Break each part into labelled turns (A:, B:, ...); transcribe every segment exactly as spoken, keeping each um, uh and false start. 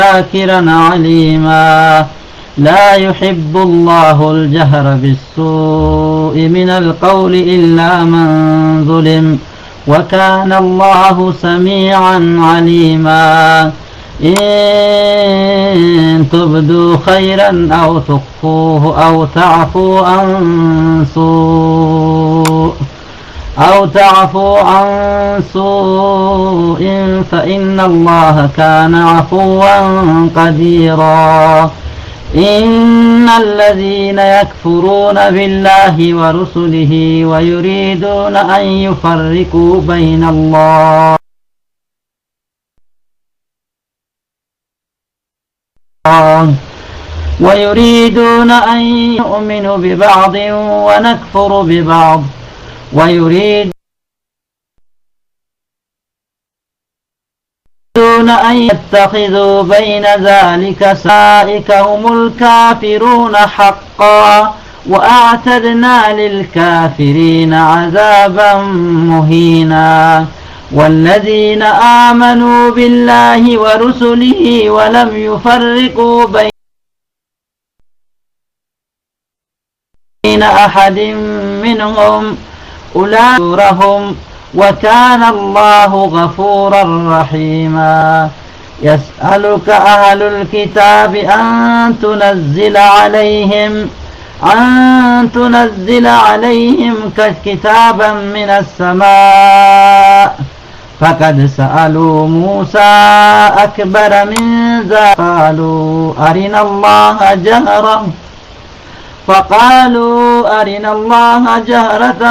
A: شاكرا عليما لا يحب الله الجهر بالسوء من القول إلا من ظلم وكان الله سميعا عليما إن تبدوا خيرا أو تخفوه أو تعفوا عن سوء أو تعفوا عن سوء فإن الله كان عفوا قديرا إن الذين يكفرون بالله ورسله ويريدون أن يفرقوا بين الله ويريدون أن يؤمنوا ببعض ونكفر ببعض ويريدون أن يتخذوا بين ذلك سائك هم الكافرون حقا وأعتدنا للكافرين عذابا مهينا والذين آمنوا بالله ورسله ولم يفرقوا بين أحد منهم أولئك وكان الله غفورا رحيما يسألك أهل الكتاب أن تنزل عليهم أن تنزل عليهم كتابا من السماء فقد سألوا موسى أكبر من ذلك قالوا أرنا الله جهرا فقالوا أرنا الله جهرة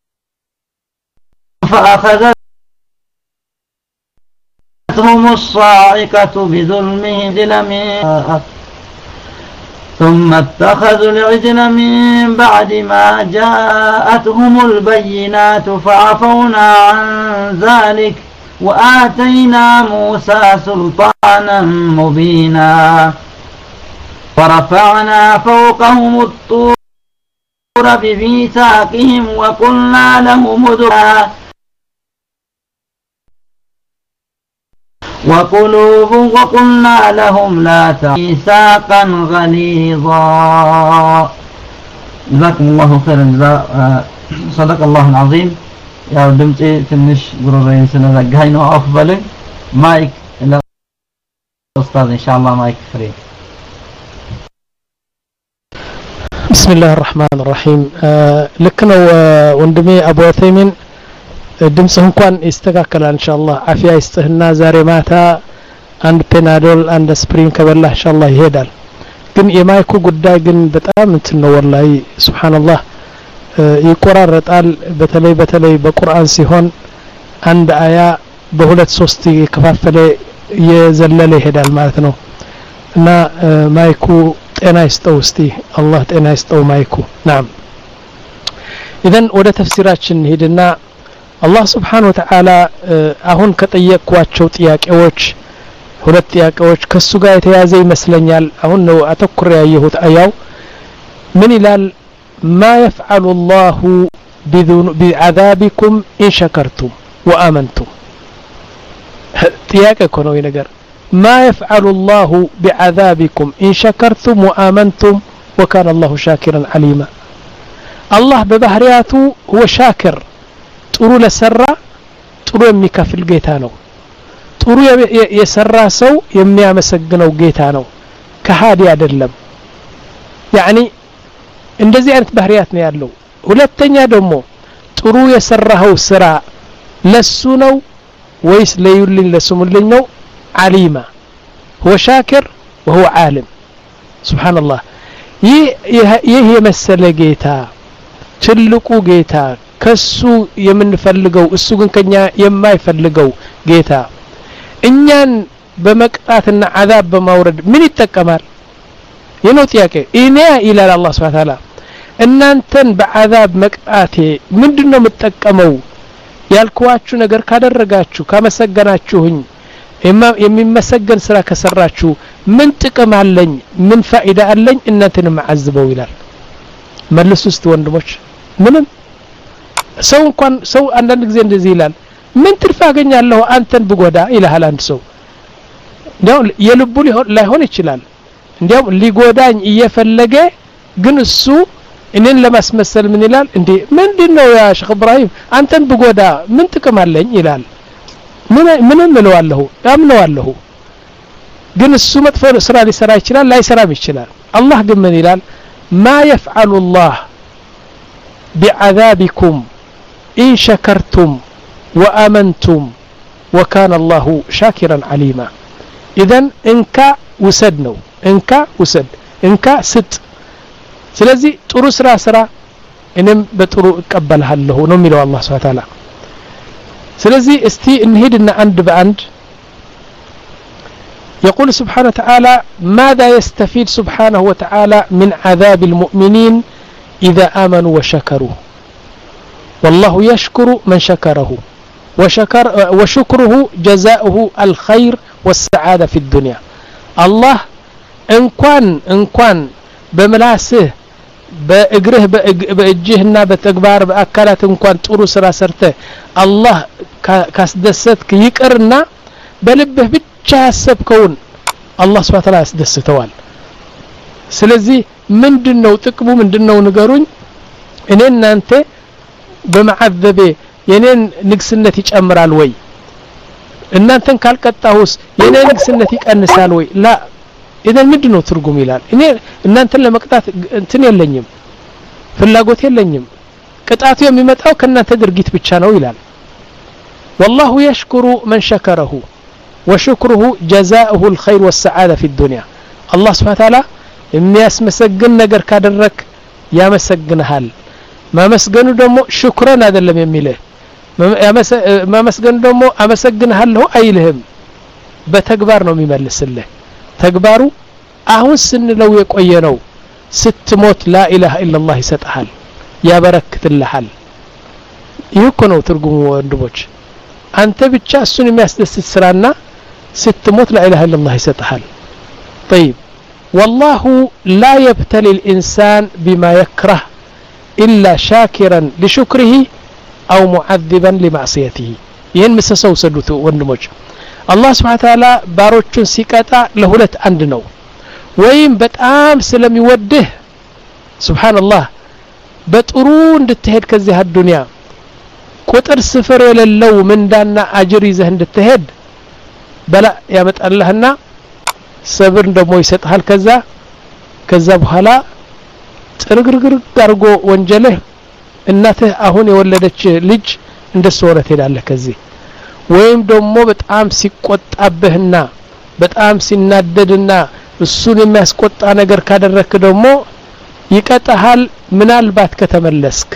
A: فأخذتهم الصاعقة بظلمهم ثم اتخذوا العجل من بعد ما جاءتهم البينات فعفونا عن ذلك وآتينا موسى سلطانا مبينا ورفعنا فوقهم الطور بميثاقهم وقلنا لهم ادخلوا وقلوب وقلنا لهم لا ميثاقا غليظا جزاكم الله خيرا جزاء صدق الله العظيم يا دمتي تنش غرورين سنزغاي نو افضل مايك استاذ ان شاء الله مايك فري
B: بسم الله الرحمن الرحيم لكنو وندمي ابو عثيمين ድምጽህ እንኳን ይስተካከላል ኢንሻአላህ አፊያ ይስጥህና ዛሬ ማታ አንድ ፔናዶል አንድ ስፕሪን ከበላህ ኢንሻአላህ ይሄዳል ግን የማይኩ ጉዳይ ግን በጣም እንትን ነው ወላሂ ሱብሃንአላህ ይቆራረጣል በተለይ በተለይ በቁርአን ሲሆን አንድ አያ በሁለት ሶስት የከፋፈለ የዘለለ ይሄዳል ማለት ነው እና ማይኩ ጤና ይስጠው እስቲ አላህ ጤና ይስጠው ማይኩ ናም ኢዘን ወደ ተፍሲራችን ሄድና አላህ Subhanahu Wa Ta'ala አሁን ከጠየቅኳቸው ጥያቄዎች ሁለት ጥያቄዎች ከሱ ጋር የተያዘ ይመስለኛል አሁን ነው አተኩር ያየሁት አያው ምን ይላል ما يفعل الله بعذابكم إن شكرتم وآمنتم ጥያቄ እኮ ነው ይሄ ነገር ما يفعل الله بعذابكم إن شكرتم وآمنتم وكان الله شاكرا عليما الله ببحرياته هو شاكر ጥሩ ለሰራ ጥሩ የሚከፍል ጌታ ነው ጥሩ የሰራ ሰው የሚያመሰግነው ጌታ ነው ከሃዲ አይደለም يعني እንደዚህ አይነት ባህሪያት ነው ያለው ሁለተኛ ደግሞ ጥሩ የሰራው ስራ ለሱ ነው ወይስ ለዩልኝ ለስሙልኝ ነው عليما هو شاكر وهو عالم سبحان الله ይህ የመሰለ ጌታ ትልቁ ጌታ ከሱ የምንፈልገው እሱ ግን ከኛ የማይፈልገው ጌታ እኛን በመቅጣትና አዛብ በማውረድ ምን ይተከማል የነው ጥያቄ እኔ ኢላላ አላህ Subhanahu Wa Ta'ala እናንተን በአዛብ መቅጣቴ ምንድነው የምትጠቀመው ያልኳችሁ ነገር ካደረጋችሁ ካመሰገናችሁኝ የሚመሰገን ስራ ከሰራችሁ ምን ጥቅም አለኝ ምን ፋይዳ አለኝ እናንተን ማዓዝበው ይላል መልሱስት ወንድሞች ምንም ሰው እንኳን ሰው አንዳንድ ጊዜ እንደዚህ ይላል ምን ትርፍ አገኛለሁ አንተን ብጎዳ ይላል አንድ ሰው እንዲያው የልቡ ላይሆን ይችላል እንዲያው ሊጎዳኝ እየፈለገ ግን እሱ እኔን ለማስመሰል ምን ይላል እንዴ ምንድነው ያ ሼክ ኢብራሂም አንተን ብጎዳ ምን ጥቅም አለኝ ይላል ምን ምንም እለዋለሁ ያምነዋለሁ ግን እሱ መጥፎ ስራ ሊሰራ ይችላል ላይሰራም ይችላል አላህ ግን ምን ይላል ما يفعل الله بعذابكم إن شكرتم وآمنتم وكان الله شاكرا عليما إذن إنك وسدنو إنك وسد إنك ست سلازي طرو سرا سرا إنم بطرو اقبلها له نميلو الله سبحانه وتعالى سلازي استي انهدنا عند بعند يقول سبحانه وتعالى ماذا يستفيد سبحانه وتعالى من عذاب المؤمنين إذا آمنوا وشكروا والله يشكر من شكره وشكر وشكره جزاؤه الخير والسعادة في الدنيا الله إن كان إن كان بملاسه بأجره بأجهنا بتكبار بأكلات إن كان تورو سراسرته الله كاسدستك يكرنا بلبه ቻሰብ ከውን አላህ Subhanahu Ta'ala ያስደስተዋል ስለዚህ ምንድነው ጥቅሙ ምንድነው ንገሩኝ እኔ እናንተ በመዓዘቤ የኔን ንግስነት ይጨምራል ወይ እናንተን ካልቀጣሁስ የኔ ንግስነት ይቀንሳል ወይ ላ ኢዘን ምንድነው ትርጉም ይላል እኔ እናንተን ለመቅጣት እንትን የለኝም ፍላጎት የለኝም ቅጣቱ የሚመጣው ከእናንተ ድርጊት ብቻ ነው ይላል والله يشكر من شكره وشكره جزاؤه الخير والسعادة في الدنيا الله سبحانه وتعالى የሚያስመሰግን ነገር ካደረክ ያመሰግንሃል ማመስገኑ ደግሞ ሽክራን አይደለም የሚልህ ማመስገኑ ደግሞ አመሰግንሃለሁ አይልህም በተግባር ነው የሚመልስልህ ተግባሩ አሁን ስንለው የቆየ ነው ስትሞት لا اله الا الله ይሰጣል ያበረክትልሃል ይሄ ነው ትርጉሙ ወንድሞች አንተ ብቻ እሱን የሚያስደስት ስራና ስትሞት لا اله الا الله يسطحال طيب والله لا يبتلي الانسان بما يكره الا شاكرا لشكره او معذبا لمعصيته ይሄን መስሰው ሰዱት ወንድሞች አላህ Subhanahu Ta'ala ባሮቹን ሲቀጣ ለሁለት አንድ ነው ወይም በጣም ስለሚወድህ ሱብሃንአላህ በጥሩ እንድትሄድ ከዚህ አዱንያ ቁጥር ስፍር የሌለው ምንዳና አጅር ይዘህ እንድትሄድ በላ ያመጣልህና ሰብር ደሞ ይሰጣል ከዛ ከዛ በኋላ ጥርግርግር አድርጎ ወንጀልህ እናትህ አሁን የወለደች ልጅ እንደሱ ወረ ትሄዳለህ ከዚህ ወይም ደሞ በጣም ሲቆጣብህና በጣም ሲናደድና እሱን የሚያስቆጣ ነገር ካደረክ ደሞ ይቀጣሃል ምናልባት ከተመለስክ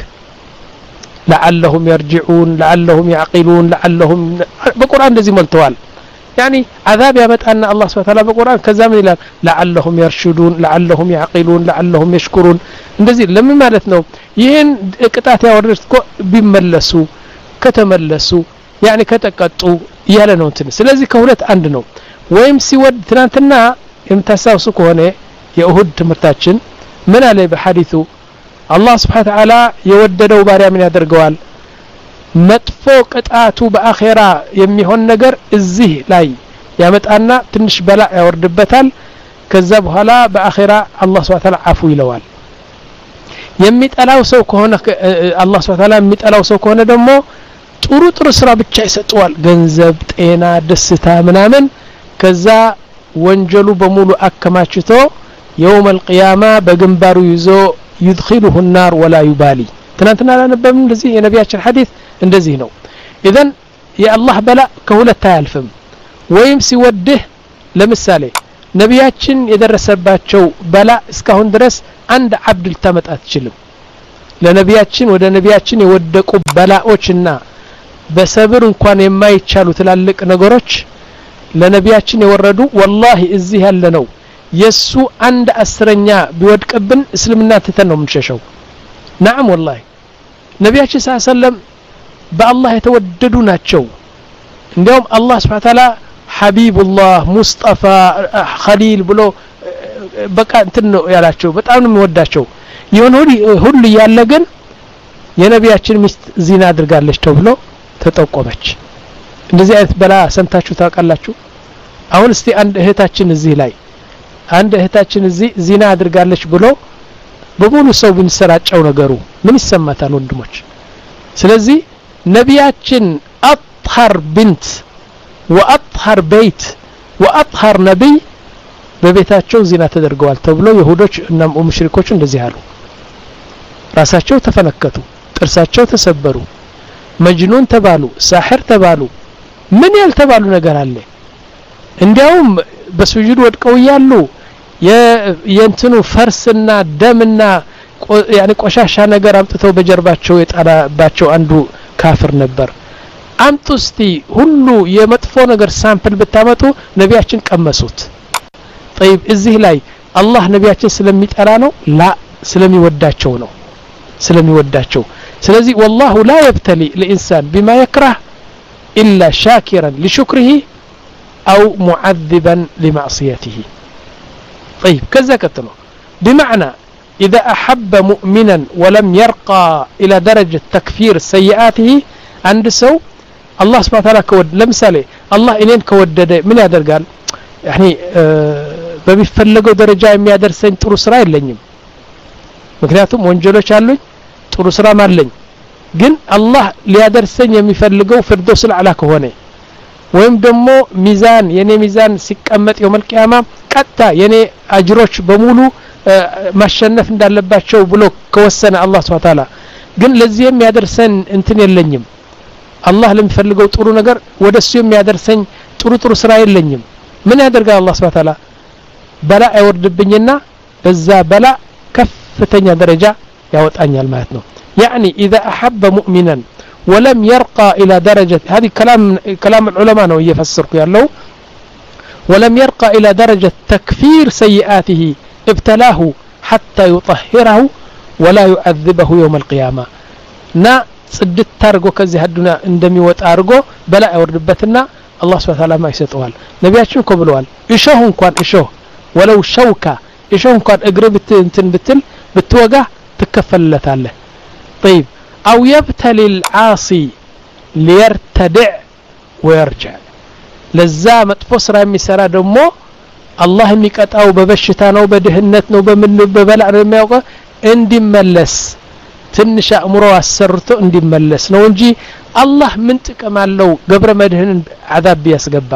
B: لعلهم يرجعون لعلهم يعقلون لعلهم بقرآن እንደዚህ መልተዋል يعني عذاب يمطانا الله سبحانه وتعالى بقرآن كذا من ይላል لعلهم يرشدون لعلهم يعقلون لعلهم يشكرون እንደዚህ ለምን ማለት ነው ይሄን ቅጣት ያወረድኩ ቢመለሱ ከተመለሱ يعني ከተቀጡ ያለ ነው እንትን ስለዚህ ከሁለት አንድ ነው ወይም ሲወድ ትናንትና የምታሳውሱ ከሆነ የኡሁድ ትምርታችን ምን አለ በሐዲሱ الله سبحانه وتعالى يوددው ባሪያ ምን ያደርገዋል መጥፎ ቅጣቱ በአኺራ የሚሆን ነገር እዚህ ላይ ያመጣና ትንሽ በላ ያወርድበታል ከዛ በኋላ በአኺራ አላህ Subhanahu Ta'ala አፉ ይለዋል የሚጠላው ሰው ከሆነ አላህ Subhanahu Ta'ala የሚጠላው ሰው ከሆነ ደግሞ ጥሩ ጥሩ ስራ ብቻ ይሰጠዋል ገንዘብ ጤና ደስታ ምናምን ከዛ ወንጀሉ በሙሉ አከማችቶ يوم القيامة በግንባሩ ይዞ يدخله النار ولا يبالي ትናንትና አላነበብም እንደዚህ የነቢያችን ሐዲስ እንደዚህ ነው ኢዘን የአላህ በላ ከሁለት አያልፍም ወይም ሲወድህ ለምሳሌ ነቢያችን የደረሰባቸው በላ እስካሁን ድረስ አንድ አብድ ልታመጣ አትችልም ለነቢያችን ወደ ነቢያችን የወደቁ በላዎችና በሰብር እንኳን የማይቻሉ ትላልቅ ነገሮች ለነቢያችን የወረዱ والله እዚህ ያለ ነው የሱ አንድ አስረኛ ቢወድቅብን እስልምና ተተን ነው ምንሸሸው نعم والله ነቢያችን ሰለላሁ ዐለይሂ ወሰለም በአላህ የተወደዱ ናቸው እንደውም አላህ Subhanahu Ta'ala ሐቢቡላህ ሙስጠፋ ኸሊል ብሎ በቃ እንትን ነው ያላቸው በጣም ነው የሚወዳቸው ይሁን ሁሉ ያለ ግን የነቢያችን ሚስት ዚና አድርጋለች ተብሎ ተጠቆመች እንደዚህ አይነት በላ ሰምታችሁ ታውቃላችሁ አሁን እስቲ አንድ እህታችን እዚህ ላይ አንድ እህታችን እዚህ ዚና አድርጋለች ብሎ በሙሉ ሰው ብንሰራጨው ነገሩ ምን ይሰማታል ወንድሞች? ስለዚህ ነቢያችን አጥሃር ቢንት ወአጥሃር በይት ወአጥሃር ነብይ በቤታቸው ዚና ተደርገዋል ተብሎ ይሁዶች እና ሙሽሪኮች እንደዚህ አሉ። ራሳቸው ተፈነከቱ፣ ጥርሳቸው ተሰበሩ፣ መጅኑን ተባሉ፣ ሳሕር ተባሉ። ምን ያልተባሉ ነገር አለ? እንዲያውም በስጁድ ወድቀው ያሉ የእንትኑ ፈርስና ደምና ያኒ ቆሻሻ ነገር አምጥተው በጀርባቸው የጣላባቸው አንዱ ካፍር ነበር። አምጡ እስቲ ሁሉ የመጥፎ ነገር ሳምፕል ብታመጡ ነቢያችን ቀመሱት። طيب እዚህ ላይ አላህ ነቢያችን ስለሚጠላ ነው? ላ ስለሚወዳቸው ነው። ስለሚወዳቸው ስለዚህ والله لا يبتلي الانسان بما يكره الا شاكرا لشكره او معذبا لمعصيته. طيب كذا كتنو بمعنى اذا احب مؤمنا ولم يرقى الى درجه تكفير سيئاته عند سو الله سبحانه وتعالى كود لمثالي الله انين كودده من يادرغال يعني በሚፈለገው ደረጃ የሚያደርሰኝ ጥሩ ስራ የለኝም። ምክንያቱም ወንጀሎች አሉኝ፣ ጥሩ ስራም አለኝ። ግን አላህ ሊያደርሰኝ የሚፈልገው ፍርዶስ አልአላ ከሆነ ወይም ደግሞ ሚዛን የኔ ሚዛን ሲቀመጥ የውመል ቂያማ ቀጣ የኔ አጅሮች በሙሉ ማሸነፍ እንዳለባቸው ብሎ ከወሰነ አላህ Subhanahu Wa Ta'ala ግን ለዚህ የሚያደርሰን እንትን የለኝም። አላህ ለሚፈልገው ጥሩ ነገር ወደሱ የሚያደርሰኝ ጥሩ ጥሩ ስራ የለኝም። ምን ያደርጋል አላህ Subhanahu Wa Ta'ala? በላ አይወርድብኝና በዛ በላ ከፍተኛ ደረጃ ያወጣኛል ማለት ነው። يعني اذا احب مؤمنا ولم يرقى الى درجه هذه كلام كلام العلماء ነው እየፈሰርኩ ያለው ولم يرقى الى درجه تكفير سيئاته ابتلاه حتى يطهره ولا يعذبه يوم القيامه نا ጽድት ታርጎ ከዚህ አዱና እንደሚወጣ አርጎ በላ አይወርድበትና አላህ Subhanahu Wa Ta'ala ማይሰጠዋል። ነቢያችን እኮ ብለዋል እሾህ እንኳን እሾህ ولو شوكة እሾህ እንኳን እግር እንትን ብትል ብትወጋ ትከፈልለታለህ። طيب او يبتلي العاصي ليرتدع ويرجع ለዛ መጥፎ ስራ የሚሰራ ደግሞ አላህ የሚቀጣው በበሽታ ነው፣ በድህነት ነው፣ በምን በበላ ነው የሚያውቀው እንዲመለስ ትንሽ አእምሮ አሰርቶ እንዲመለስ ነው እንጂ አላህ ምን ጥቅም አለው ገብረ መድህንን አዛብ ያስገባ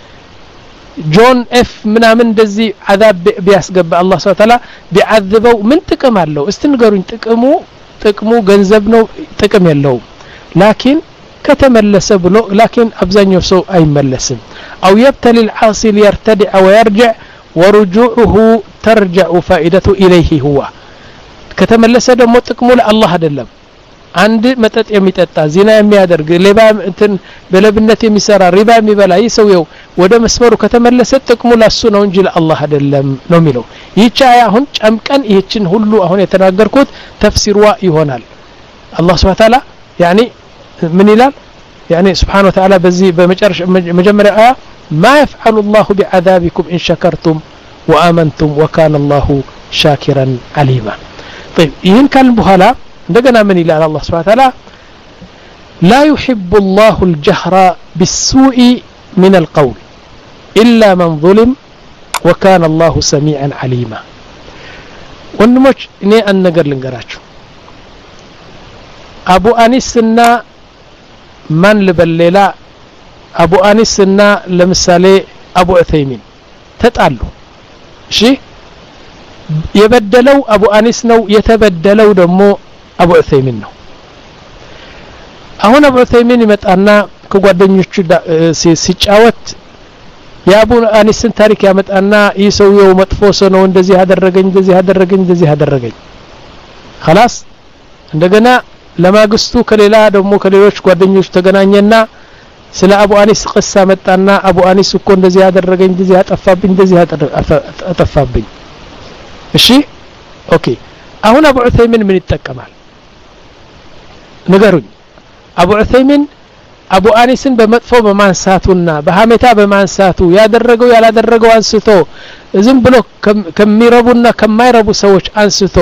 B: ጆን ኤፍ ምናምን እንደዚህ አዛብ ቢያስገባ አላህ Subhanahu Wa Ta'ala ቢዓذበው ምን ጥቅም አለው? እስቲ ንገሩኝ። ጥቅሙ ጥቅሙ ገንዘብ ነው? ጥቅም የለውም። ላኪን ከተመለሰ ብሎ ላኪን አብዛኛው ሰው አይመለስም። او يبتلي العاصي ليرتدع ويرجع ورجوعه ترجع فائدته اليه هو ከተመለሰ ደግሞ ጥቅሙ ለአላህ አይደለም። አንድ መጠጥ የሚጠጣ ዚና የሚያደርግ ሌባ እንትን በለብነት የሚሰራ ሪባ የሚበላ ይሰውየው ወደ መስመሩ ከተመለሰ ጥቅሙ ለሱ ነው እንጂ ለአላህ አይደለም ነው የሚለው። ይህች አያ አሁን ጨምቀን ይህችን ሁሉ አሁን የተናገርኩት ተፍሲርዋ ይሆናል። አላህ Subhanahu Wa Ta'ala يعني ምን ይላል? يعني سبحانه وتعالى በዚህ በመጨረሻ መጀመሪያ አያ ما يفعل الله بعذابكم إن شكرتم وآمنتم وكان الله شاكرا عليما. طيب ይህን ካልን በኋላ እንደገና ምን ይላል አላህ Subhanahu Wa Ta'ala? لا يحب الله الجهر بالسوء من القول إلا من ظلم وكان الله سميعا عليما. ወንድሞች እኔ አንድ ነገር ልንገራችሁ። አቡ አኒስና ማን ልበሌላ አቡ አኒስና ለምሳሌ አቡ ዑሰይሚን ተጣሉ። እሺ የበደለው አቡ አኒስ ነው፣ የተበደለው ደግሞ አቡ ዑሰይሚን ነው። አሁን አቡ ዑሰይሚን ይመጣና ከጓደኞቹ ሲጫወት የአቡ አኒስን ታሪክ ያመጣና ይሰውየው መጥፎ ሰው ነው፣ እንደዚህ ያደረገኝ እንደዚህ ያደረገኝ እንደዚህ ያደረገኝ خلاص እንደገና ለማግስቱ ከሌላ ደግሞ ከሌሎች ጓደኞች ተገናኘና ስለ አቡ አኒስ ቅሳ መጣና አቡ አኒስ እኮ እንደዚህ ያደረገኝ እንደዚህ ያጠፋብኝ እንደዚህ ያጠፋብኝ። እሺ ኦኬ አሁን አቡ ዑሰይሚን ምን ይጠቀማል ንገሩኝ? አቡ ዑሰይሚን አቡ አኒስን በመጥፎ በማንሳቱና በሐሜታ በማንሳቱ ያደረገው ያላደረገው አንስቶ ዝም ብሎ ከሚረቡና ከማይረቡ ሰዎች አንስቶ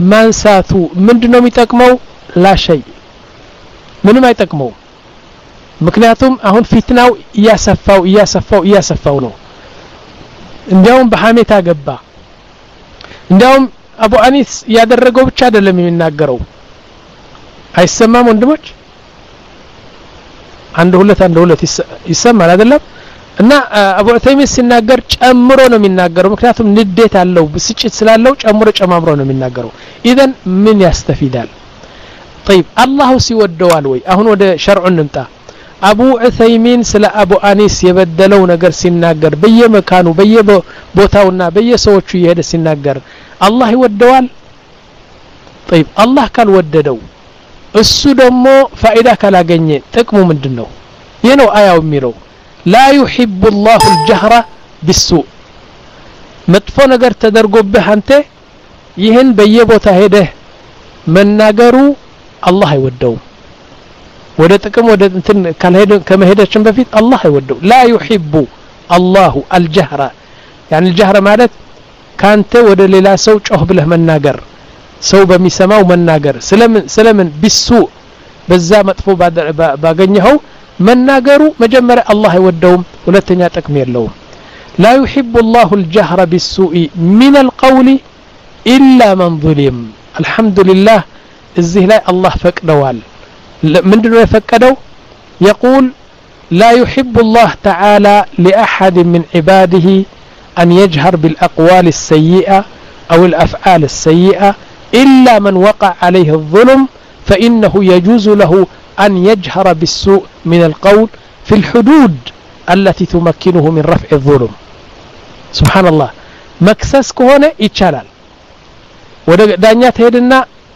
B: ማንሳቱ ምንድነው የሚጠቅመው? ላ ሸይ ምንም አይጠቅመው። ምክንያቱም አሁን ፊትናው ያሰፋው ያሰፋው ያሰፋው ነው እንዲያውም በሐሜታ ገባ እንዲያውም አቡ አኒስ ያደረገው ብቻ አይደለም የሚናገረው አይሰማም ወንድሞች አንድ ሁለት አንድ ሁለት ይሰማል አይደለም እና አቡ ዑተይሚን ሲናገር ጨምሮ ነው የሚናገረው ምክንያቱም ንዴት አለው ብስጭት ስላለው ጨምሮ ጨማምሮ ነው የሚናገረው ኢደን ምን ያስተፊዳል طيب الله ሲወደዋል ወይ አሁን ወደ ሸርዑ እንምጣ አቡ ዑተይሚን ስለ አቡ አኒስ የበደለው ነገር ሲናገር በየመካኑ በየቦታውና በየሰዎቹ ይሄደ ሲናገር አላህ ይወደዋል طيب አላህ ካልወደደው እሱ ደግሞ ፋይዳ ካላገኘ ጥቅሙ ምንድነው ይሄ ነው አያው የሚለው لا يحب الله الجهر بالسوء መጥፎ ነገር ተደርጎብህ አንተ ይሄን በየቦታ ሄደህ መናገሩ አላህ አይወደውም ወደ ጥቅም ወደ እንትን ካልሄደ ከመሄዳችን በፊት አላህ አይወደው لا يحب الله الجهر يعني الجهر ማለት ካንተ ወደ ሌላ ሰው ጮህ ብለህ መናገር ሰው በሚሰማው መናገር ስለምን ስለምን بالسوء በዛ መጥፎ ባገኘው መናገሩ መጀመሪያ አላህ አይወደውም ሁለተኛ ጥቅም የለውም لا يحب الله الجهر بالسوء من القول إلا من ظلم الحمد لله እዚህ ላይ አላህ ፈቅደዋል ምንድነው የፈቀደው يقول لا يحب الله تعالى لأحد من عباده أن يجهر بالأقوال السيئة أو الأفعال السيئة إلا من وقع عليه الظلم فإنه يجوز له أن يجهر بالسوء من القول في الحدود التي تمكنه من رفع الظلم سبحان الله مكسس كهونه يتشالال ወደ ዳኛ ተሄድና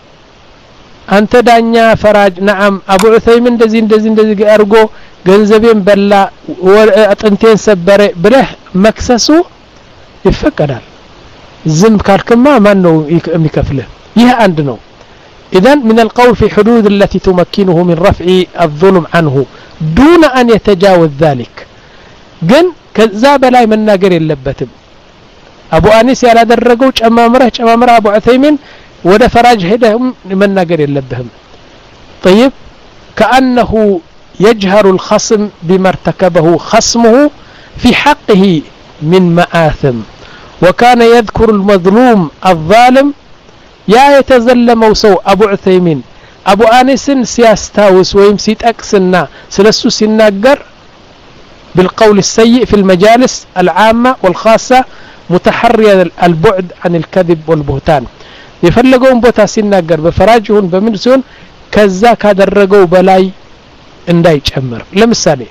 B: አንተ ዳኛ ፈራጅ نعم አቡ ዑተይሚን እንደዚህ እንደዚህ እንደዚህ አርጎ ገንዘቤን በላ አጥንቴን ሰበረ ብለህ መክሰሱ ይፈቀዳል ዝም ካልከማ ማን ነው የሚከፍልህ ይሄ አንድ ነው إذن من القول في حدود التي تمكنه من رفع الظلم عنه دون أن يتجاوز ذلك جن كذا بلاي من ناقر اللبتم أبو أنيس يالا درقوش أمامره أمامره أبو عثيمين ودا فراج هدهم من ناقر اللبهم طيب كأنه يجهر الخصم بما ارتكبه خصمه في حقه من مآثم وكان يذكر المظلوم الظالم يا يتزلموا سو أبو عثيمين أبو أنيس سيستاوس ويم سيتأكسنا سلسو سيناقر بالقول السيء في المجالس العامة والخاصة متحريا البعد عن الكذب والبهتان يفلقون بوتا سيناقر بفراجهن بمنسون كذا كادرقوا بلاي انداي جمر لمثالي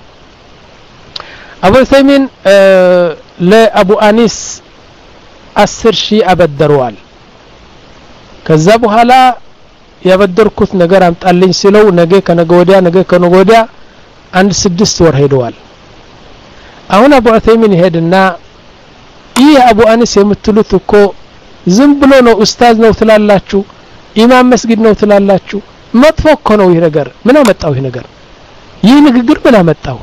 B: أبو عثيمين آه لأبو أنيس أسر شيء أبدروال ከዛ በኋላ ያበደርኩት ነገር አምጣልኝ ሲለው ነገ ከነገ ወዲያ ነገ ከነገ ወዲያ አንድ ስድስት ወር ሄደዋል አሁን አቡ ዑተይሚን ሄድና ይሄ አቡ አኒስ የምትሉት እኮ ዝም ብሎ ነው ኡስታዝ ነው ትላላችሁ ኢማም መስጊድ ነው ትላላችሁ መጥፎ እኮ ነው ይሄ ነገር ምን አመጣው ይሄ ነገር ይሄ ንግግር ምን አመጣው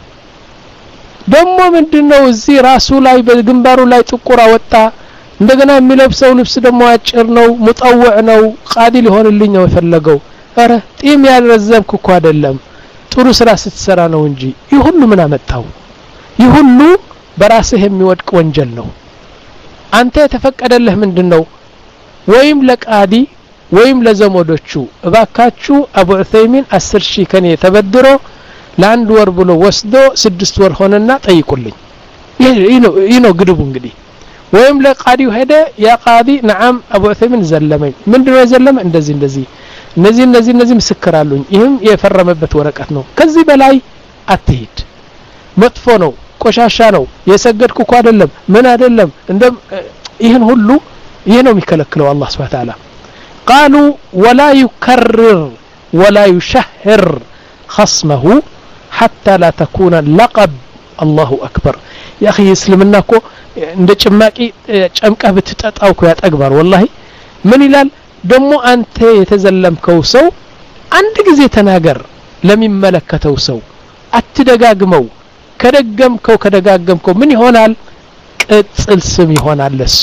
B: ደሞ ምንድነው እዚህ ራሱ ላይ በግንባሩ ላይ ጥቁር አወጣ እንደገና የሚለብሰው ልብስ ደግሞ አጭር ነው ሙጣወዕ ነው ቃዲ ሊሆንልኝ ነው የፈለገው አረ ጢም ያልረዘምኩ እኮ አይደለም ጥሩ ስራ ስትሰራ ነው እንጂ ይሁሉ ምን አመጣው ይሁሉ በራስህ የሚወድቅ ወንጀል ነው አንተ የተፈቀደልህ ምንድነው ወይም ለቃዲ ወይም ለዘመዶቹ እባካችሁ አቡ ዑተይሚን አስር ሺህ ከኔ ተበድሮ ለአንድ ወር ብሎ ወስዶ ስድስት ወር ሆነና ጠይቁልኝ ይሄ ነው ይሄ ነው ግድቡ እንግዲህ ወይም ለቃዲው ሄደ ያ ቃዲ نعم አቡ ዑተይሚን ዘለመኝ ምንድነው የዘለመ እንደዚህ እንደዚህ እነዚህ እነዚህ እነዚህ ምስክራሉኝ ይሄም የፈረመበት ወረቀት ነው ከዚህ በላይ አትሂድ መጥፎ ነው ቆሻሻ ነው የሰገድኩ እኮ አይደለም ምን አይደለም እንደ ይሄን ሁሉ ይሄ ነው የሚከለክለው አላህ Subhanahu Wa Ta'ala قالوا ولا يكرر ولا يشهر خصمه حتى لا تكون لقب الله أكبر يا أخي اسلمنا كو እንደ ጭማቂ ጨምቀህ ብትጠጣው እኮ ያጠግባር والله ምን ይላል ደሞ አንተ የተዘለምከው ሰው አንድ ጊዜ ተናገር ለሚመለከተው ሰው አትደጋግመው ከደገምከው ከደጋገምከው ምን ይሆናል ቅጽል ስም ይሆናል ለሱ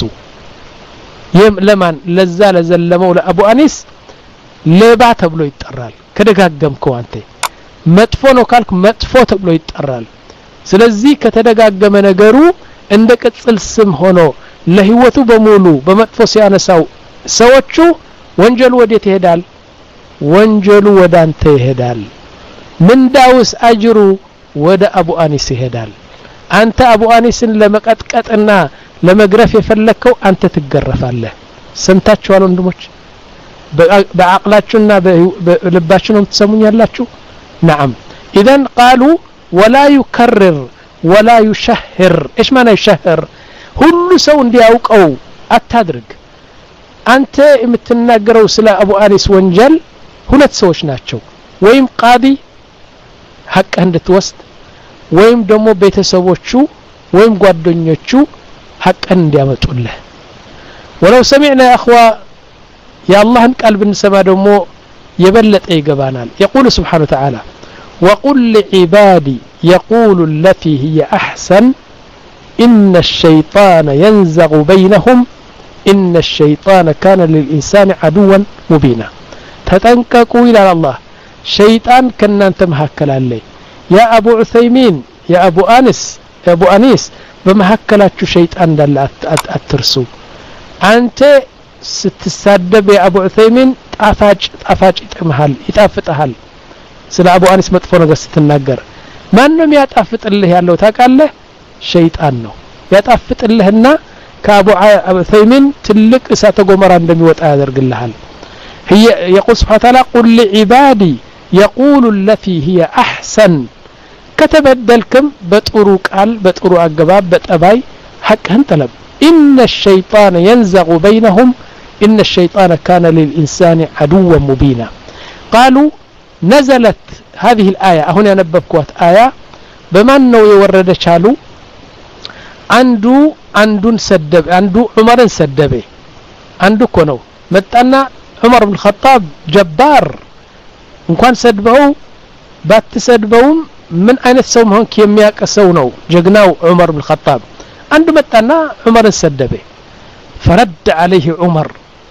B: ይም ለማን ለዛ ለዘለመው ለአቡ አኒስ ሌባ ተብሎ ይጠራል ከደጋገምከው አንተ መጥፎ ነው ካልኩ መጥፎ ተብሎ ይጠራል ስለዚህ ከተደጋገመ ነገሩ እንደ ቅጽል ስም ሆኖ ለህይወቱ በሙሉ በመጥፎ ሲያነሳው ሰዎቹ ወንጀሉ ወዴት ይሄዳል ወንጀሉ ወደ አንተ ይሄዳል ምንዳውስ አጅሩ ወደ አቡ አኒስ ይሄዳል አንተ አቡ አኒስን ለመቀጥቀጥና ለመግረፍ የፈለከው አንተ ትገረፋለህ ሰምታችኋል ወንድሞች በአቅላችሁና በልባችሁ ነው ትሰሙኛላችሁ نعم اذا قالوا ولا يكرر ولا يشهر ايش معنى يشهر ሁሉ ሰው እንዲያውቀው አታድርግ አንተ የምትናገረው ስለ አቡ አኒስ ወንጀል ሁለት ሰዎች ናቸው ወይም ቃዲ ሐቅ እንድትወስድ ወይም ደግሞ ቤተሰቦቹ ወይም ጓደኞቹ ሐቅን እንዲያመጡልህ ወለው سمعنا يا اخوا يا الله قال بنسما ደግሞ የበለጠ ይገባናል يقول سبحانه وتعالى وقل لعبادي يقول التي هي احسن ان الشيطان ينزغ بينهم ان الشيطان كان للانسان عدوا مبينا تتنققوا الى الله شيطان كنانت مهكل عليه يا ابو عثيمين يا ابو انس يا ابو انيس بمهكلاችሁ شيطان እንዳለ አትርሱ አንተ ስትሳደብ يا ابو عثيمين ጣፋጭ ጣፋጭ ይጥምሃል ይጣፍጣል ስለ አቡ አኒስ መጥፎ ነገር ስትናገር ማንንም ያጣፍጥልህ ያለው ታውቃለህ ሸይጣን ነው ያጣፍጥልህና ከአቡ ዑሰይሚን ትልቅ እሳተ ገሞራ እንደሚወጣ ያደርግልሃል هي يقول سبحانه وتعالى قل لعبادي يقول التي هي احسن كتبدلكم بطرو قال بطرو اغباب بطباي حقهن طلب ان الشيطان ينزغ بينهم ان الشيطان كان للانسان عدوا مبينا قالوا نزلت هذه الايه هنا نببكوات ايه بمن ነው የወረደች አሉ አንዱ አንዱን ሰደበ አንዱ ዑመርን ሰደበ አንዱ እኮ ነው መጣና ዑመር ኢብኑ ኸጣብ ጀባር እንኳን ሰድበው ባትሰድበውም ምን አይነት ሰው መሆን የሚያቀሰው ነው ጀግናው ዑመር ኢብኑ ኸጣብ አንዱ መጣና ዑመርን ሰደበ فرد عليه عمر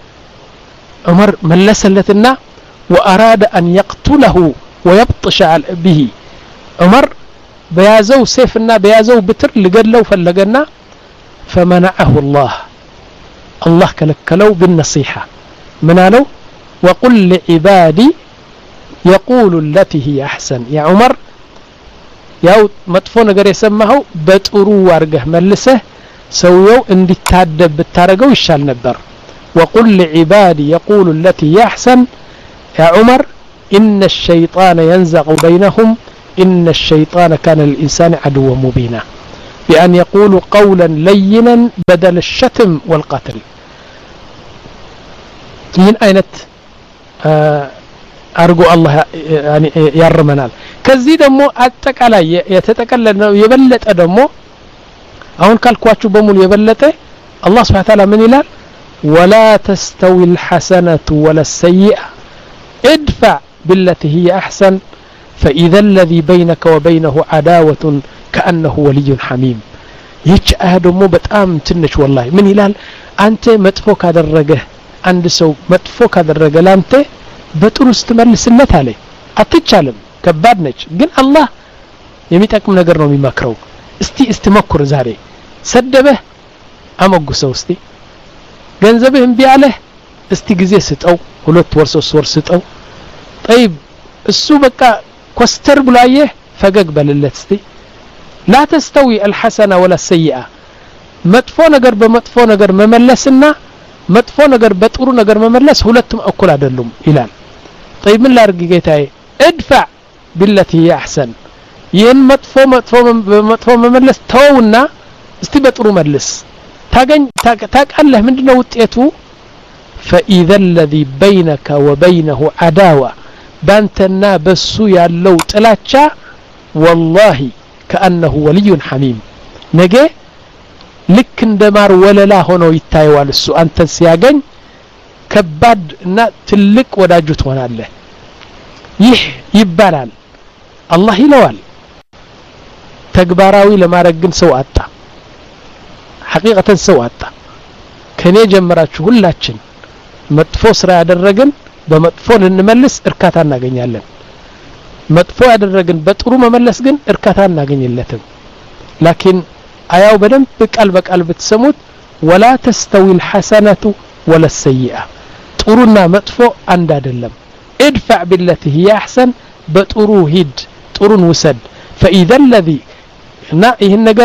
B: عمر ملسلتنا واراد ان يقتله ويبطش به عمر بيازو سيفنا بيازو بتر لقلو فلقنا فمنعه الله الله كلكلو بالنصيحة منالو وقل لعبادي يقول التي هي أحسن يا عمر يا مطفو نجر يسمعه بتقرو وارجه ملسه سويو اندي تادب بتارجو يشال نبر وقل لعبادي يقول التي هي أحسن يا عمر إن الشيطان ينزغ بينهم إن الشيطان كان للإنسان عدوا مبينا بأن يقولوا قولا لينا بدل الشتم والقتل من أينت أرجو الله يعني يرمنال كذي دمو أتكلا يتتكلم يبلت أدمو أهون كالكواتشو بمول يبلت الله سبحانه وتعالى من إلال ولا تستوي الحسنة ولا السيئة ادفع بالتي هي أحسن فإذا الذي بينك وبينه عداوة كأنه ولي حميم يج أهدمو بتأم تنش والله من إلال أنت مدفوك هذا الرجل عند سو مدفوك هذا الرجل أنت بترس تمل سنة عليه أتجعلم كبادنش جن الله يميتكم نجرنا ممكرو استي استمكر زاري سدبه أمجو سوستي جنزبهم بيعله استي جزية ستأو ولت ورسوس ورستأو طيب السوبك كوستر بلايه فقق باللتستي لا تستوي الحسنة ولا السيئة مدفو نجر بمدفو نجر مملسنا مدفو نجر بتقرو نجر مملس هلتم أكل عدلهم إلال طيب من لا رجيتاي ادفع بالتي هي أحسن ين مدفو مدفو مدفو مملس تونا استبتقرو مجلس تاجن تاج تاج الله من دنا وتأتو فإذا الذي بينك وبينه عداوة بانتنا بسو يالو تلاتشا والله كأنه ولي حميم نجي لك اندمار ولا لا هنا يتايوال السو أنت سياجن كباد نا تلك ولا جوت وانا له يح يبالال الله يلوال تكباراوي لما رجن سوءاتا حقيقة سوءاتا كني جمرات كلاتشن مدفو سرا يدرجن بمدفو نملس اركاتا ناغنيالن መጥፎ ያደረግን በጥሩ መመለስ ግን እርካታ እናገኝለትም ላኪን አያው በደንብ ቃል በቃል ብትሰሙት ولا تستوي الحسنة ولا السيئة ጥሩና መጥፎ አንድ አይደለም ادفع بالتي هي احسن በጥሩ ሂድ ጥሩን ውሰድ فاذا الذي እና ይሄን ነገር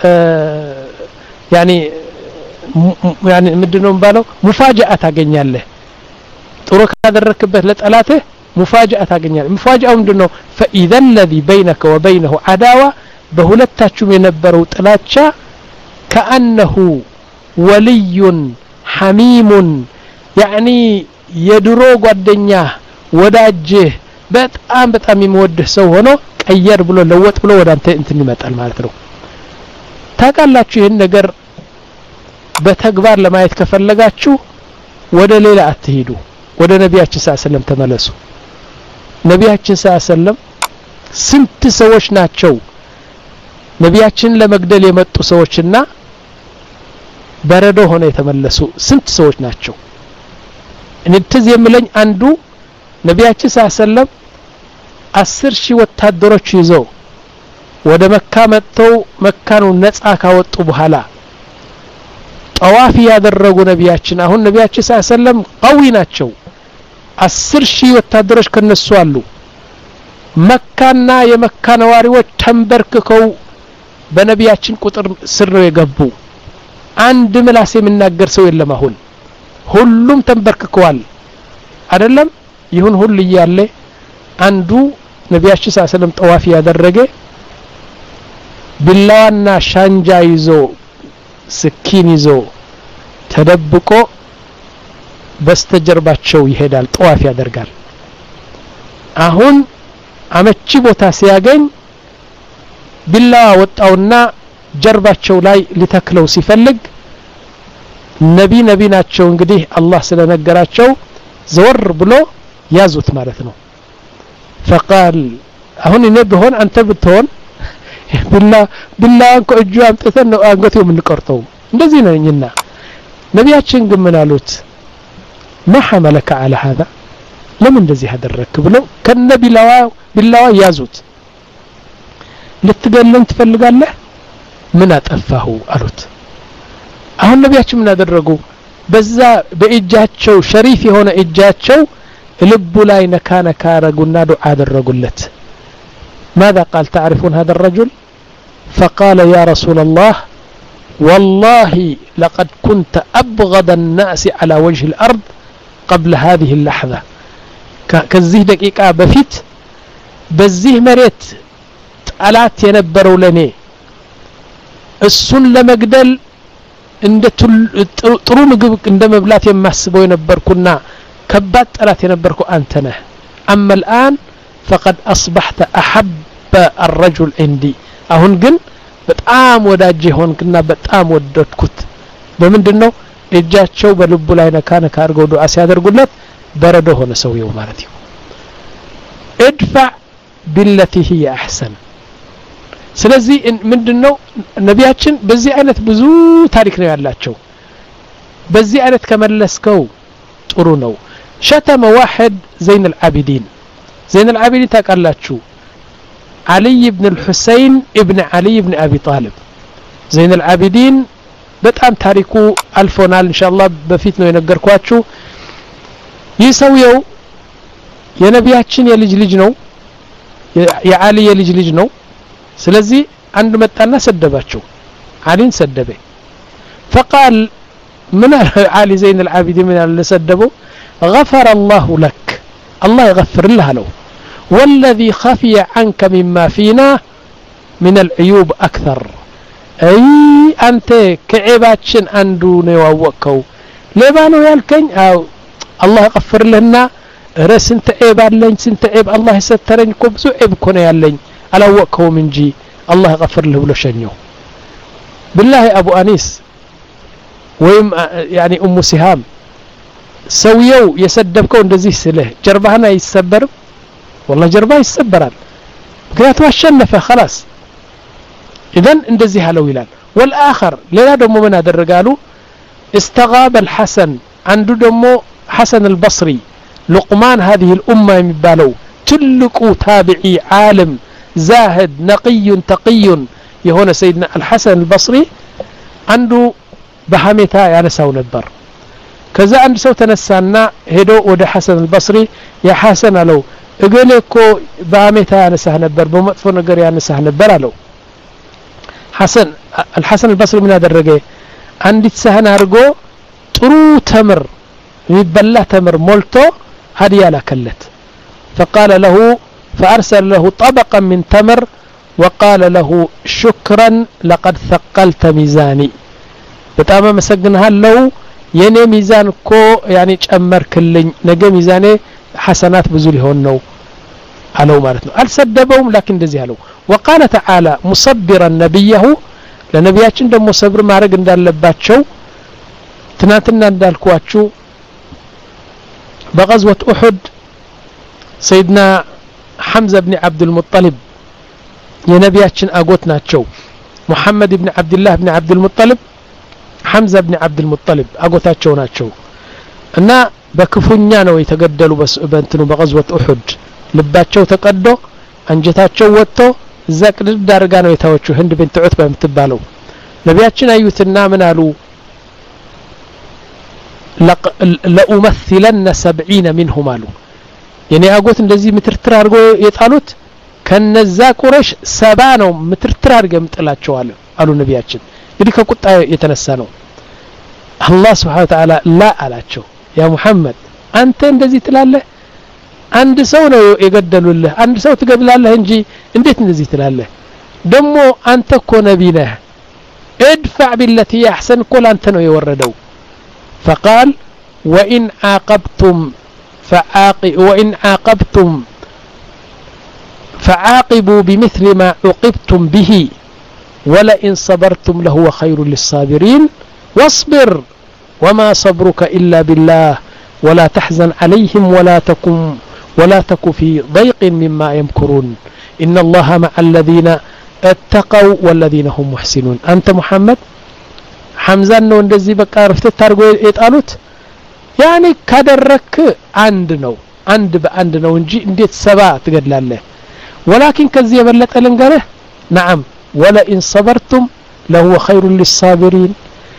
B: يعني يعني ምንድነው ባለው ሙፋጃአ ታገኛለህ ጥሩ ካደረክበት ለጠላትህ ሙፋጃአ ታገኛለህ ሙፋጃአው ምንድነው فاذا الذي بينك وبينه عداوة በሁለታችሁም የነበረው ጥላቻ كأنه ولي حميم يعني የድሮ ጓደኛ ወዳጅህ በጣም በጣም የሚወድህ ሰው ሆኖ ቀየር ብሎ ለወጥ ብሎ ወዳንተ እንትን ይመጣል ማለት ነው ታቃላችሁ ይሄን ነገር በተግባር ለማየት ከፈለጋችሁ ወደ ሌላ አትሄዱ ወደ ነቢያችን ሰለላሁ ዐለይሂ ወሰለም ተመለሱ ነቢያችን ሰለላሁ ዐለይሂ ወሰለም ስንት ሰዎች ናቸው ነቢያችን ለመግደል የመጡ ሰዎችና በረዶ ሆነ የተመለሱ ስንት ሰዎች ናቸው እንትዝ የምለኝ አንዱ ነቢያችን ሰለላሁ ዐለይሂ ወሰለም አስር ሺህ ወታደሮች ይዘው ወደ መካ መጥተው መካን ነፃ ካወጡ በኋላ ጠዋፍ ያደረጉ ነቢያችን አሁን ነቢያችን ሰለላሁ ዐለይሂ ወሰለም ቀዊ ናቸው አስር ሺህ ወታደሮች ከነሱ አሉ መካና የመካ ነዋሪዎች ተንበርክከው በነቢያችን ቁጥር ስር ነው የገቡ አንድ ምላስ የሚናገር ሰው የለም አሁን ሁሉም ተንበርክከዋል አይደለም ይሁን ሁሉ ይያለ አንዱ ነቢያችን ሰለላሁ ዐለይሂ ወሰለም ጠዋፍ ያደረገ ቢላዋና ሻንጃ ይዞ ስኪን ይዞ ተደብቆ በስተጀርባቸው ይሄዳል ጠዋፍ ያደርጋል አሁን አመቺ ቦታ ሲያገኝ ቢላዋ ወጣውና ጀርባቸው ላይ ሊተክለው ሲፈልግ ነቢ ነቢ ናቸው እንግዲህ አላህ ስለነገራቸው ዘወር ብሎ ያዙት ማለት ነው فقال አሁን እኔ ብሆን አንተ ብትሆን ቢላ ቢላዋን ከእጁ አምጥተን ነው አንገቱን የምንቆርጠው እንደዚህ ነውኝና ነቢያችን ግን ምን አሉት ما حملك على هذا ለምን እንደዚህ አደረክ ብሎ ከነቢላዋ ቢላዋ ያዙት ልትገለኝ ትፈልጋለህ ምን አጠፋሁ አሉት አሁን ነቢያችን ምን አደረጉ በዛ በእጃቸው ሸሪፍ የሆነ እጃቸው ልቡ ላይ ነካ ነካ አረጉና ዱዓ አደረጉለት ماذا قال تعرفون هذا الرجل فقال يا رسول الله والله لقد كنت أبغض الناس على وجه الأرض قبل هذه اللحظة كزيه دقيقة بفيت بزيه مريت طلعت ينبروا لني السن لمقدل እንደ ጥሩ ምግብ እንደ መብላት የማስበው የነበርኩና ከባድ ጠላት የነበርኩ አንተ ነህ اما الان فقد اصبحت احب الرجل عندي አሁን ግን በጣም ወዳጄ ሆንክና በጣም ወደድኩት በመንድነው እጃቸው በልቡ ላይ ነካ ነካ አርገው ዱዓ ሲያደርጉለት በረዶ ሆነ ሰውየው ማለት ነው ادفع بالتي هي احسن ስለዚህ ምንድነው ነቢያችን በዚህ አይነት ብዙ ታሪክ ነው ያላቸው በዚህ አይነት ከመለስከው ጥሩ ነው شتم واحد زين العابدين زين العابدين ታቃላችሁ علي بن الحسين ابن علي بن ابي طالب زين العابدين በጣም ታሪኩ አልፎናል ኢንሻአላህ በፊት ነው የነገርኳችሁ ይሰውየው የነቢያችን የልጅ ልጅ ነው የዓሊ የልጅ ልጅ ነው ስለዚህ አንድ መጣና ሰደባቸው አሊን ሰደበ فقال من علي زين العابدين من اللي سدبوا غفر الله لك الله يغفر له له والذي خفي عنك مما فينا من العيوب أكثر أي أنت كعباتشن أندو نيواوكو لبانو يالكين أو الله يغفر لنا رس انت عيب علين سنت عيب الله يسترين كبسو عيب كونه يالين አላወቀው እንጂ አላህ يغفر له ብሎ ሸኘው بالله ابو انيس ወይም يعني ام ሲሃም ሰውየው የሰደብከው እንደዚህ ስለ ጀርባህና አይሰበርም والله ጀርባ ይሰበራል ምክንያቱም አሸነፈ خلاص اذا እንደዚህ አለው ይላል والاخر ሌላ ደግሞ ምን አደረጋሉ استغاب الحسن አንዱ ደግሞ حسن البصري لقمان هذه الامه የሚባለው تلقوا تابعي عالم زاهد نقي تقي يهون سيدنا الحسن البصري عنده بحميتا يانساو نبر كذا عند سو تنسانا هدو ود حسن البصري يا حسن لو اقولكو بحميتا يانساه نبر بمطفو نجر يانساه نبر لو حسن الحسن البصري من ادرجه عندت سهن ارغو ጥሩ تمر يبلع تمر مولتو هديه لكلت فقال له فارسل له طبقا من تمر وقال له شكرا لقد ثقلت ميزاني በጣም አመሰግናለሁ የኔ ሚዛን እኮ ያኒ ጨመርክልኝ ነገ ሚዛኔ ሐሰናት ብዙ ሊሆን ነው አለው ማለት ነው አልሰደበውም لكن እንደዚህ አለው وقال تعالى مصبرا نبيه ለነቢያችን ደግሞ ሰብር ማድረግ እንዳለባቸው ትናንትና እንዳልኳችሁ በغزوة أحد سيدنا حمزة بن عبد المطلب የነቢያችን አጎት ናቸው محمد بن عبد الله بن عبد المطلب حمزة بن عبد المطلب አጎታቸው ናቸው እና በክፉኛ ነው የተገደሉ በእንትኑ በغزوة أحد ልባቸው ተቀዶ አንጀታቸው ወጥቶ ዘቅድድ ዳርጋ ነው የታወቹ ህንድ بنت عتبة የምትባለው ነቢያችን አዩትና ምን አሉ لأمثلن سبعين منهم አሉ የኔ አጎት እንደዚህ ምትርትር አድርጎ የጣሉት ከነዛ ቁረሽ ሰባ ነው ምትርትር አድርገም ጥላቸው አለ አሉ ነቢያችን እንግዲህ ከቁጣ የተነሳ ነው አላህ Subhanahu Wa Ta'ala ላ አላቸው ያ ሙሐመድ አንተ እንደዚህ ትላለህ አንድ ሰው ነው የገደሉልህ አንድ ሰው ትገድላለህ እንጂ እንዴት እንደዚህ ትላለህ ደሞ አንተ እኮ ነብይ ነህ ادفع بالتي احسن كل انت ነው የወረደው فقال وان عاقبتم فعاقب وان عاقبتم فعاقبوا بمثل ما عوقبتم به ولئن صبرتم لهو خير للصابرين واصبر وما صبرك إلا بالله ولا تحزن عليهم ولا تكن ولا تك في ضيق مما يمكرون إن الله مع الذين اتقوا والذين هم محسنون أنت محمد حمزة نو እንደዚህ በቃ ረፍት ታርጎ የጣሉት ያኒ ካደረክ አንድ ነው አንድ በአንድ ነው እንጂ እንዴት ሰባ ትገድላለህ ولكن كذي يبلت لنقره نعم ولئن صبرتم لهو خير للصابرين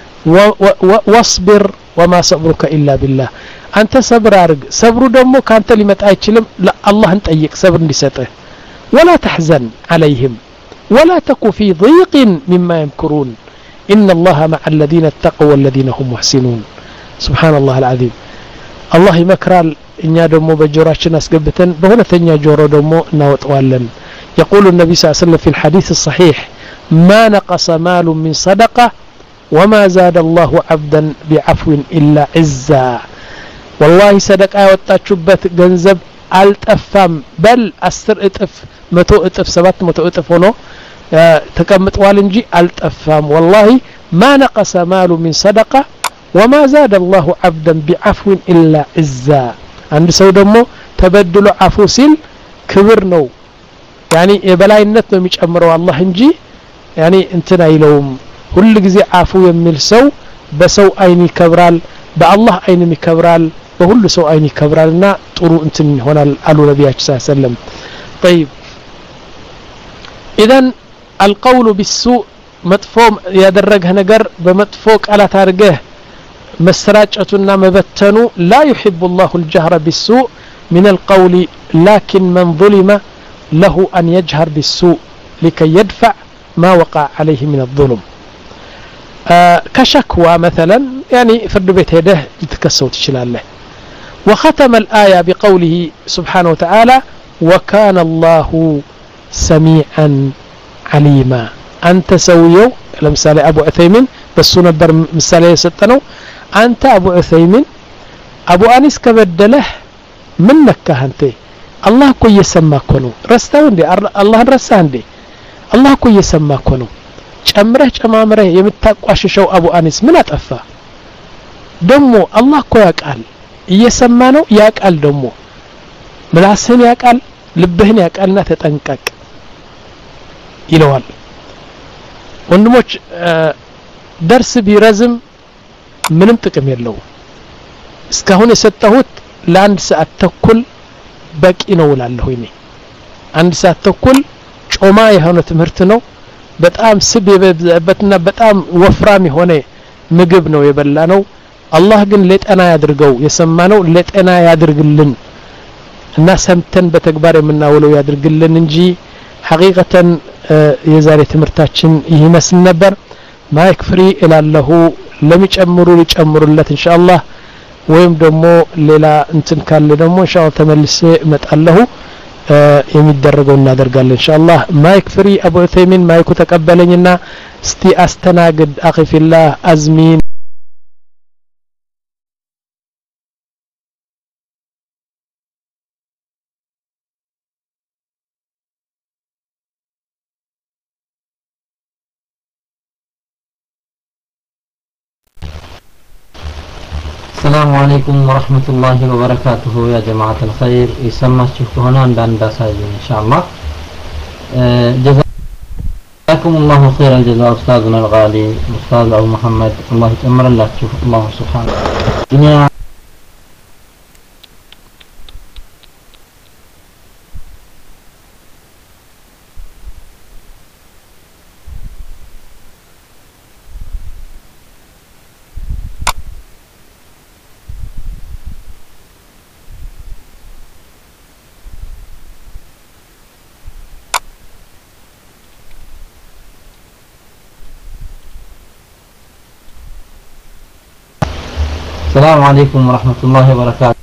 B: واصبر وما صبرك إلا بالله أنت صبر أرق صبر دمو كانت لمت أيتشلم لا الله انتأيك صبر نسته ولا تحزن عليهم ولا تكو في ضيق مما يمكرون إن الله مع الذين اتقوا والذين هم محسنون سبحان الله العظيم الله مكرال إنيا دمو بجوراتنا اسقبتن بهولتنيا جورو دمو ناوطوالن يقول النبي صلى الله عليه وسلم في الحديث الصحيح ما نقص مال من صدقة وما زاد الله عبدا بعفو إلا عزا والله صدقة وطاچوبت ገንዘብ አልጠፋም بل አስር እጥፍ መቶ እጥፍ ሰባት መቶ እጥፍ ሆኖ ተቀምጧል እንጂ አልጠፋም والله ما نقص مال من صدقة وما زاد الله عبدا بعفو إلا عزا አንድ ሰው ደግሞ ተበድሎ አፉ ሲል ክብር ነው يعني የበላይነት ነው የሚጨምረው አላህ እንጂ يعني እንትን አይለውም ሁሉ ጊዜ አፉ የሚል ሰው በሰው አይን ይከብራል በአላህ አይን ይከብራል በሁሉ ሰው አይን ይከብራልና ጥሩ እንትን ይሆናል አሉ ነብያችን ሰለላሁ ዐለይሂ ወሰለም طيب اذا القول بالسوء مطفو ያደረገ ነገር በመጥፎ ቃላት አድርገህ مسراجتنا مبتنو لا يحب الله الجهر بالسوء من القول لكن من ظلم له أن يجهر بالسوء لكي يدفع ما وقع عليه من الظلم آه كشكوى مثلا يعني فرد بيت يده يتكسوت شلاله وختم الآية بقوله سبحانه وتعالى وكان الله سميعا عليما أنت سويو لمثال أبو عثيمين بس نبر مثال يستنو أنت أبو عثيمين أبو أنيس كبدله منك أنت الله كو يسمى كونو رستاون دي الله رسان دي الله كو يسمى كونو ጨምረህ ጨማምረህ የምታቋሽሸው አቡ አኒስ ምን አጠፋ ደሞ አላህ እኮ ያቃል እየሰማ ነው ያቃል ደሞ ምላስህን ያቃል ልብህን ያቃልና ተጠንቀቅ ይለዋል ወንድሞች ደርስ ቢረዝም ምንም ጥቅም የለው እስካሁን የሰጠሁት ለአንድ ሰዓት ተኩል በቂ ነው እላለሁ እኔ አንድ ሰዓት ተኩል ጮማ የሆነ ትምህርት ነው በጣም ስብ የበዛበትና በጣም ወፍራም የሆነ ምግብ ነው የበላ ነው አላህ ግን ለጤና ያድርገው የሰማነው ለጤና ያድርግልን እና ሰምተን በተግባር የምናውለው ያድርግልን እንጂ ሐቂቀተን የዛሬ ትምህርታችን ይመስል ነበር ማይክ ፍሪ እላለሁ ለሚጨምሩ ሊጨምሩለት ኢንሻአላህ ወይም ደግሞ ሌላ እንትን ካለ ደግሞ ኢንሻአላህ ተመልሼ እመጣለሁ የሚደረገው እናደርጋለን ኢንሻአላህ ማይክ ፍሪ አቡ ዑሰይሚን ማይኩ ተቀበለኝና እስቲ አስተናግድ አኺ ፊላህ አዝሚን
A: السلام عليكم ورحمة الله وبركاته يا جماعة الخير يسمى هنا عند ساجين إن شاء الله جزاكم الله خير الجزاء أستاذنا الغالي أستاذ أبو محمد الله يتأمر الله تشوف الله سبحانه وتعالى السلام عليكم ورحمة الله وبركاته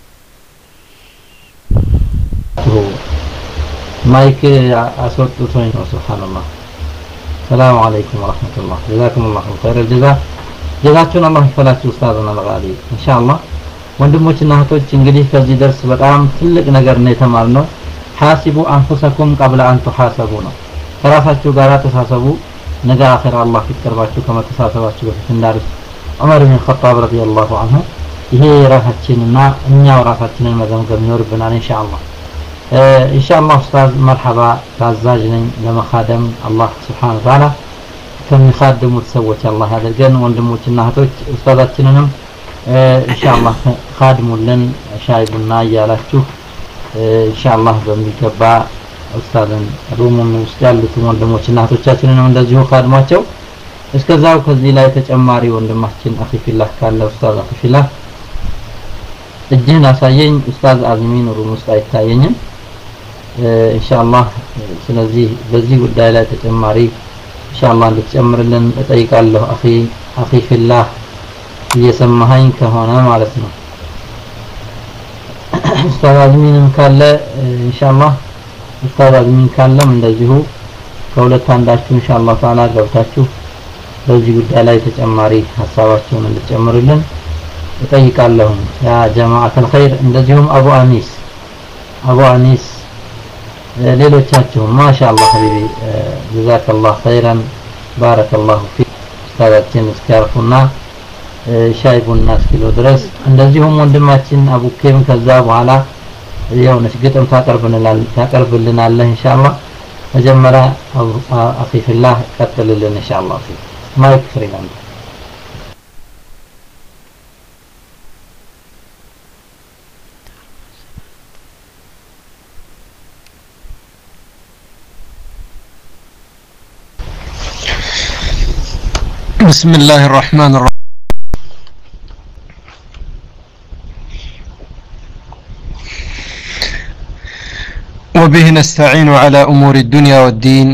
A: مايك أسود توين سبحان الله السلام عليكم ورحمة الله جزاكم الله خير الجزاء جزاكم الله فلا أستاذنا الغالي إن شاء الله ወንድሞችና እህቶች እንግዲህ ከዚህ ደርስ በጣም ትልቅ ነገር ነው የተማርነው ሐሲቡ አንፉሰኩም قبل أن تحاسبوا ነው ራሳችሁ ጋር ተሳሰቡ ነገ አኺራ አላህ ይቀርባችሁ ከመተሳሰባችሁ በፊት እንዳርስ عمر بن الخطاب رضي الله عنه ይሄ ራሳችንና እኛው ራሳችንን መገምገም ይኖርብናል ኢንሻአላህ ኢንሻአላህ ኡስታዝ መርሐባ ታዛዥ ነኝ ለመኻደም አላህ Subhanahu Wa Ta'ala ከሚኻደሙት ሰዎች አላህ ያደርገን ወንድሞችና እህቶች ኡስታዛችንንም ኢንሻአላህ ኻድሙልን ሻይ ቡና ያላችሁ ኢንሻአላህ በሚገባ ኡስታዝን ሩሙን ውስጥ ያሉት ወንድሞችና እህቶቻችንንም እንደዚሁ ኻድሟቸው እስከዛው ከዚህ ላይ ተጨማሪ ወንድማችን አኺ ፊላህ ካለ ኡስታዝ አኺ ፊላህ እጅን አሳየኝ ኡስታዝ አዝሚን ሩም ውስጥ አይታየኝም ኢንሻአላህ ስለዚህ በዚህ ጉዳይ ላይ ተጨማሪ ኢንሻአላህ እንድትጨምርልን እጠይቃለሁ አኺ አኺ ፊላህ እየሰማኸኝ ከሆነ ማለት ነው ኡስታዝ አዝሚንም ካለ ኢንሻአላህ ኡስታዝ አዝሚን ካለም እንደዚሁ ከሁለት አንዳችሁ ኢንሻአላህ ታላ ገብታችሁ በዚህ ጉዳይ ላይ ተጨማሪ ሐሳባችሁን እንድትጨምሩልን እጠይቃለሁ ያ ጀማዓት الخير እንደዚሁም አቡ አኒስ አቡ አኒስ ሌሎቻችሁ ማሻአላህ ሐቢቢ ጀዛከላህ ኸይራን ባረከላሁ ፊክ ኡስታዛችን እስኪያርፉና ሻይ ቡና እስኪሉ ድረስ እንደዚሁም ወንድማችን አቡኬም ከዛ በኋላ የሆነች ግጥም ታቀርብልናል ታቀርብልናለህ ኢንሻአላህ መጀመሪያ አኺ ፊላህ ቀጥልልን ኢንሻአላህ ማይክ ፍሪላንድ
C: بسم الله الرحمن الرحيم وبه نستعين على أمور الدنيا والدين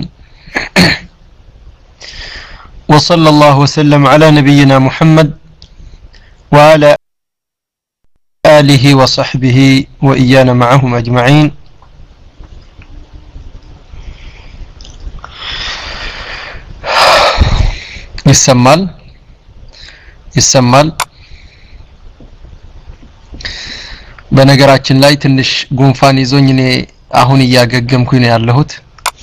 C: وصلى الله وسلم على نبينا محمد وعلى آله وصحبه وإيانا معهم أجمعين يسمال يسمال በነገራችን ላይ ትንሽ ጉንፋን ይዞኝ እኔ አሁን እያገገምኩኝ ነው ያለሁት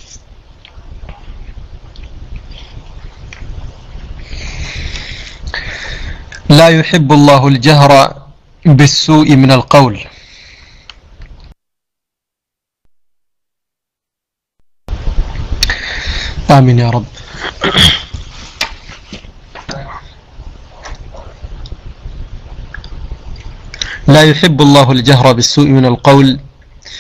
C: لا يحب الله الجهر بالسوء من القول آمين يا رب لا يحب الله الجهر بالسوء من القول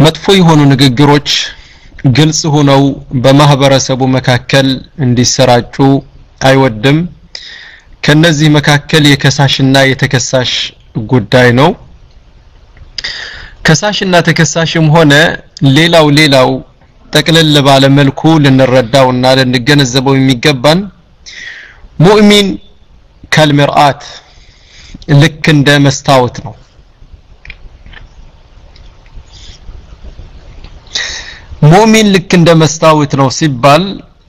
C: መጥፎ የሆኑ ንግግሮች ግልጽ ሆነው በማህበረሰቡ መካከል እንዲሰራጩ አይወድም ከነዚህ መካከል የከሳሽና የተከሳሽ ጉዳይ ነው ከሳሽና ተከሳሽም ሆነ ሌላው ሌላው ጠቅለል ባለ መልኩ ልንረዳውና ልንገነዘበው የሚገባን ሙእሚን ከልምርአት ልክ እንደ መስታወት ነው ሙእሚን ልክ እንደ መስታወት ነው ሲባል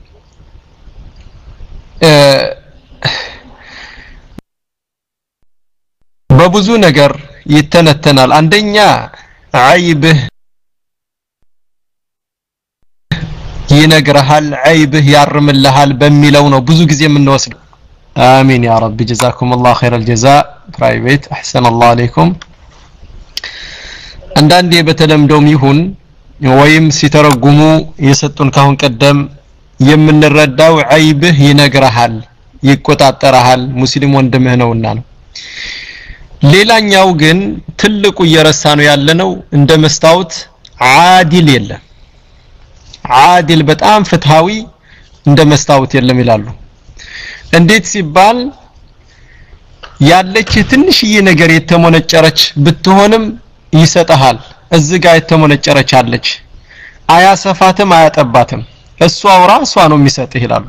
C: በብዙ ነገር ይተነተናል አንደኛ አይብህ ይነግርሃል አይብህ ያርምልሃል በሚለው ነው ብዙ ጊዜ የምንወስደው አሚን ያ ረብ ጀዛኩሙላህ ኸይረል ጀዛ ፕራይቬት አህሰን አላህ አለይኩም አንዳንዴ በተለምዶም ይሁን ወይም ሲተረጉሙ የሰጡን ካሁን ቀደም የምንረዳው አይብህ ይነግርሃል ይቆጣጠራል ሙስሊም ወንድምህ ነውና ነው ሌላኛው ግን ትልቁ እየረሳ ነው ያለነው እንደ መስታወት ዓዲል የለም ዓዲል በጣም ፍትሃዊ እንደ መስታወት የለም ይላሉ እንዴት ሲባል ያለች ትንሽዬ ነገር የተሞነጨረች ብትሆንም ይሰጣል እዚህ ጋር የተሞነጨረች አለች አያሰፋትም አያጠባትም እሷው ራሷ ነው የሚሰጥህ ይላሉ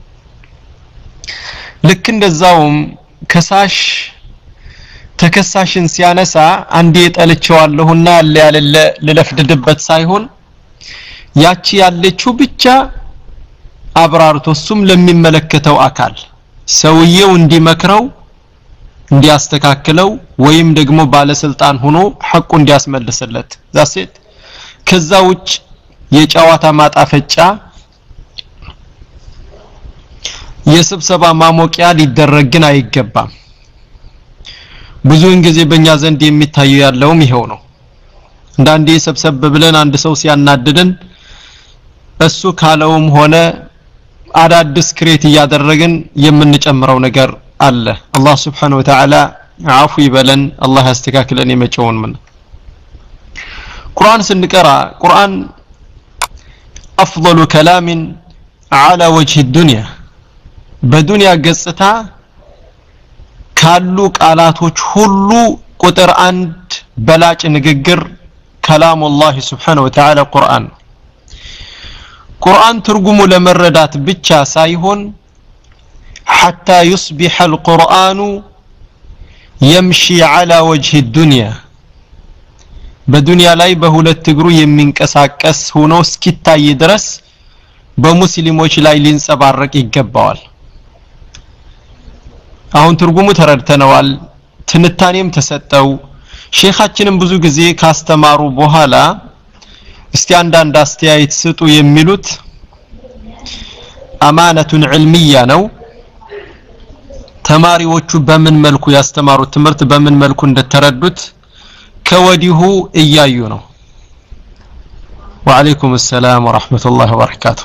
C: ልክ እንደዛውም ከሳሽ ተከሳሽን ሲያነሳ አንዴ ጠልቼዋለሁና ያለለ ለለፍድድበት ሳይሆን ያቺ ያለችው ብቻ አብራርቶ እሱም ለሚመለከተው አካል ሰውየው እንዲመክረው እንዲያስተካክለው ወይም ደግሞ ባለስልጣን ሆኖ ሐቁ እንዲያስመልስለት ዛሴት ከዛ ውጭ የጨዋታ ማጣፈጫ የስብሰባ ማሞቂያ ሊደረግን አይገባም ብዙውን ጊዜ በእኛ ዘንድ የሚታየው ያለውም ይሄው ነው እንዳንዴ ሰብሰብ ብለን አንድ ሰው ሲያናድደን እሱ ካለውም ሆነ አዳዲስ ክሬት ያደረግን የምንጨምረው ነገር አለ አላህ Subhanahu Wa Ta'ala አፉ ይበለን አላህ ያስተካክለን የመጨውን ምን ቁርአን ስንቀራ ቁርአን أفضل كلام على وجه الدنيا በዱንያ ገጽታ ካሉ ቃላቶች ሁሉ ቁጥር አንድ በላጭ ንግግር كلام الله سبحانه وتعالى قرآن قرآن ترجم لمردات بتشا سايهون حتى يصبح القرآن يمشي على وجه الدنيا بدنيا لاي بهولت تجرو يمنكساكس هونو سكيتا يدرس بمسلموች ላይ ሊንጸባረቅ ይገባዋል አሁን ትርጉሙ ተረድተናል ትንታኔም ተሰጠው ሼኻችንም ብዙ ጊዜ ካስተማሩ በኋላ እስቲ አንዳንድ አስተያየት ስጡ የሚሉት አማነቱን ዒልሚያ ነው ተማሪዎቹ በምን መልኩ ያስተማሩት ትምህርት በምን መልኩ እንደተረዱት ከወዲሁ እያዩ ነው ወአለይኩም ሰላም ወራህመቱላሂ ወበረካቱ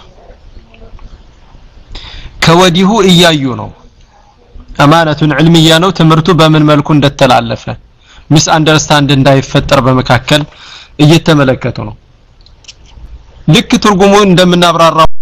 C: ከወዲሁ እያዩ ነው አማነቱን ዒልሚያ ነው ትምህርቱ በምን መልኩ እንደተላለፈ ሚስ አንደርስታንድ እንዳይፈጠር በመካከል እየተመለከቱ ነው ልክ ትርጉሙ እንደምናብራራው